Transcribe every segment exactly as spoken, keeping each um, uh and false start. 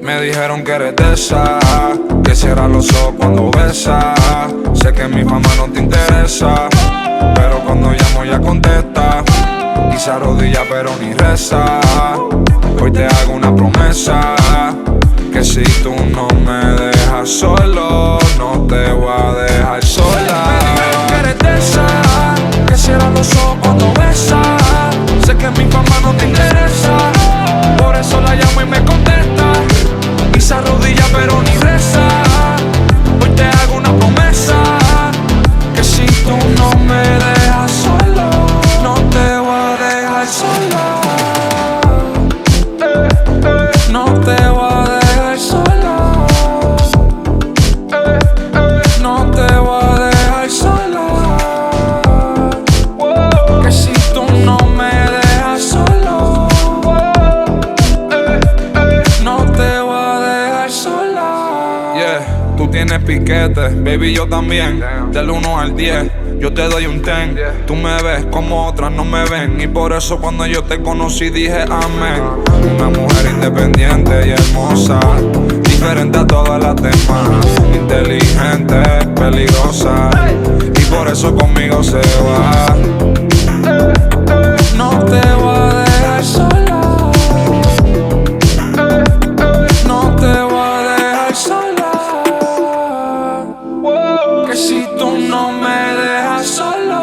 Me dijeron que eres de esa, que cierras los ojos cuando besas. Sé que mi fama no te interesa, pero cuando llamo ya contesta. Y se arrodilla pero ni reza. Hoy te hago una promesa, que si tú no me dejas solo, no te voy a dejar sola. Me dijeron que eres de esa, que cierras los ojos cuando besas. Sé que mi fama no te interesa, por eso la llamo y me contesta. Y se arrodilla pero ni reza. Hoy te hago una promesa, que si tú no me dejas solo, no te voy a dejar sola. eh, eh, No te voy a dejar sola. eh, eh, No te voy a dejar sola. Que si tú no me dejas solo, eh, eh, no te voy a dejar sola. Yeah, tú tienes piquete, baby, yo también. Del uno al diez, yo te doy un ten. Tú me ves como otras no me ven, y por eso cuando yo te conocí dije amén. Una mujer independiente y hermosa, diferente a todas las demás. Inteligente, peligrosa, y por eso conmigo se va. No te voy a dejar sola. No te voy a dejar sola. Que si tú no me dejas solo,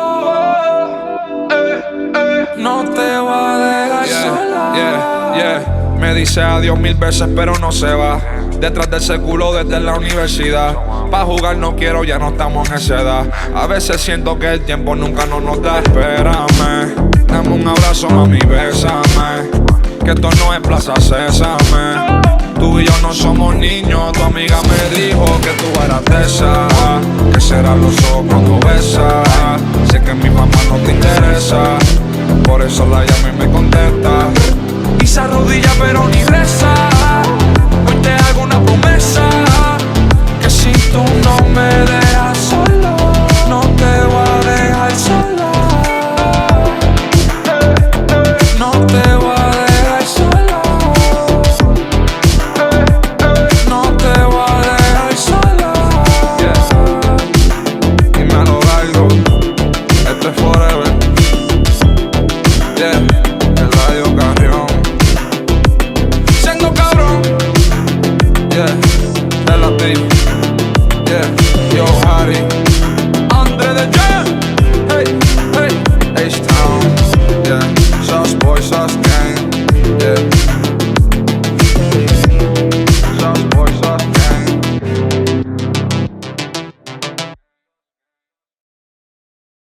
no te voy a dejar yeah, sola. Yeah, yeah. Me dice adiós mil veces pero no se va. Detrás de ese culo desde la universidad. Pa' jugar no quiero, ya no estamos en esa edad. A veces siento que el tiempo nunca nos nos da. Espérame, dame un abrazo, mami, bésame, que esto no es Plaza Sésame. Tú y yo no somos niños, tu amiga me dijo que tú eras de esa, que serán los ojos cuando besas. Sé que mi mamá no te interesa, por eso la llamo y me contesta. Y se arrodilla pero ni reza. Hoy te hago una promesa, que si tú no me dejas solo, no te voy a dejar sola. No te voy a dejar sola. No te voy a dejar sola. Yeah. Y me lo largo, esto es forever. Yeah, el Radio Carrión. Siendo cabrón. Yeah, relativo.